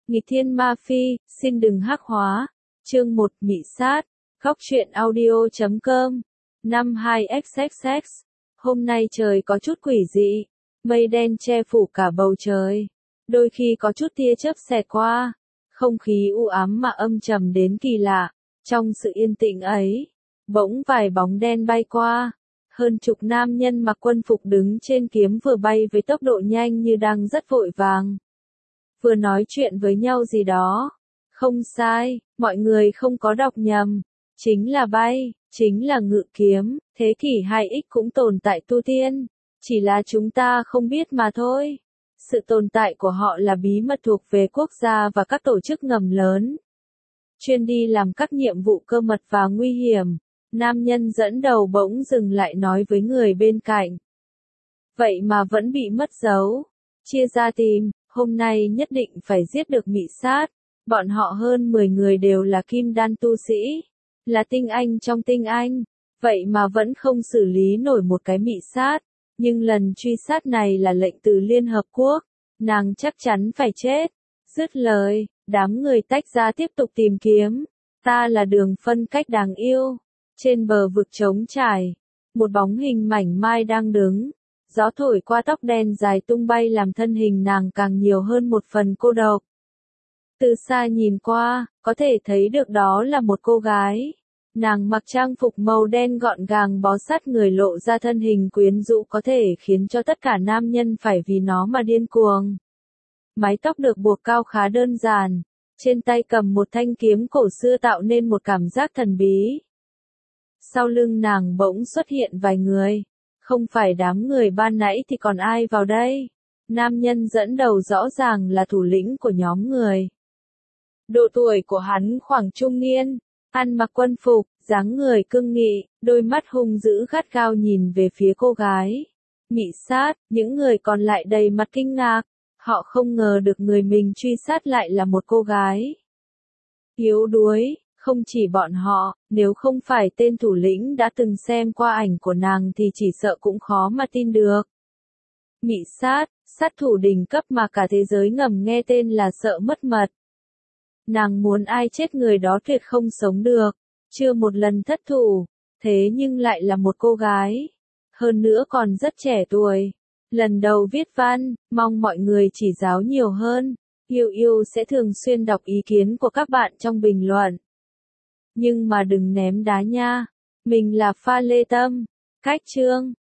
Nghịch thiên ma phi, xin đừng hắc hóa. Chương 1 Mị sát. Góc truyện audio.com 52xxx. Hôm nay trời có chút quỷ dị. Mây đen che phủ cả bầu trời. Đôi khi có chút tia chớp xẹt qua. Không khí u ám mà âm trầm đến kỳ lạ. Trong sự yên tĩnh ấy, bỗng vài bóng đen bay qua. Hơn chục nam nhân mặc quân phục đứng trên kiếm vừa bay với tốc độ nhanh như đang rất vội vàng. Vừa nói chuyện với nhau gì đó. Không sai, mọi người không có đọc nhầm. Chính là bay, chính là ngự kiếm, thế kỷ 2X cũng tồn tại tu tiên. Chỉ là chúng ta không biết mà thôi. Sự tồn tại của họ là bí mật thuộc về quốc gia và các tổ chức ngầm lớn. Chuyên đi làm các nhiệm vụ cơ mật và nguy hiểm. Nam nhân dẫn đầu bỗng dừng lại nói với người bên cạnh. Vậy mà vẫn bị mất dấu. Chia ra tìm, hôm nay nhất định phải giết được Mị sát. Bọn họ hơn 10 người đều là kim đan tu sĩ. Là tinh anh trong tinh anh. Vậy mà vẫn không xử lý nổi một cái Mị sát. Nhưng lần truy sát này là lệnh từ Liên Hợp Quốc. Nàng chắc chắn phải chết. Dứt lời, đám người tách ra tiếp tục tìm kiếm. Ta là Đường phân cách đáng yêu. Trên bờ vực trống trải, một bóng hình mảnh mai đang đứng. Gió thổi qua tóc đen dài tung bay làm thân hình nàng càng nhiều hơn một phần cô độc. Từ xa nhìn qua, có thể thấy được đó là một cô gái. Nàng mặc trang phục màu đen gọn gàng bó sát người lộ ra thân hình quyến rũ có thể khiến cho tất cả nam nhân phải vì nó mà điên cuồng. Mái tóc được buộc cao khá đơn giản. Trên tay cầm một thanh kiếm cổ xưa tạo nên một cảm giác thần bí. Sau lưng nàng bỗng xuất hiện vài người. Không phải đám người ban nãy thì còn ai vào đây? Nam nhân dẫn đầu rõ ràng là thủ lĩnh của nhóm người. Độ tuổi của hắn khoảng trung niên, ăn mặc quân phục, dáng người cương nghị, đôi mắt hung dữ gắt gao nhìn về phía cô gái. Mị sát, những người còn lại đầy mặt kinh ngạc. Họ không ngờ được người mình truy sát lại là một cô gái. Yếu đuối. Không chỉ bọn họ, nếu không phải tên thủ lĩnh đã từng xem qua ảnh của nàng thì chỉ sợ cũng khó mà tin được. Mị sát, sát thủ đỉnh cấp mà cả thế giới ngầm nghe tên là sợ mất mật. Nàng muốn ai chết người đó tuyệt không sống được, chưa một lần thất thủ, thế nhưng lại là một cô gái. Hơn nữa còn rất trẻ tuổi. Lần đầu viết văn, mong mọi người chỉ giáo nhiều hơn. Yêu sẽ thường xuyên đọc ý kiến của các bạn trong bình luận. Nhưng mà đừng ném đá nha. Mình là Pha Lê Tâm. Cách chương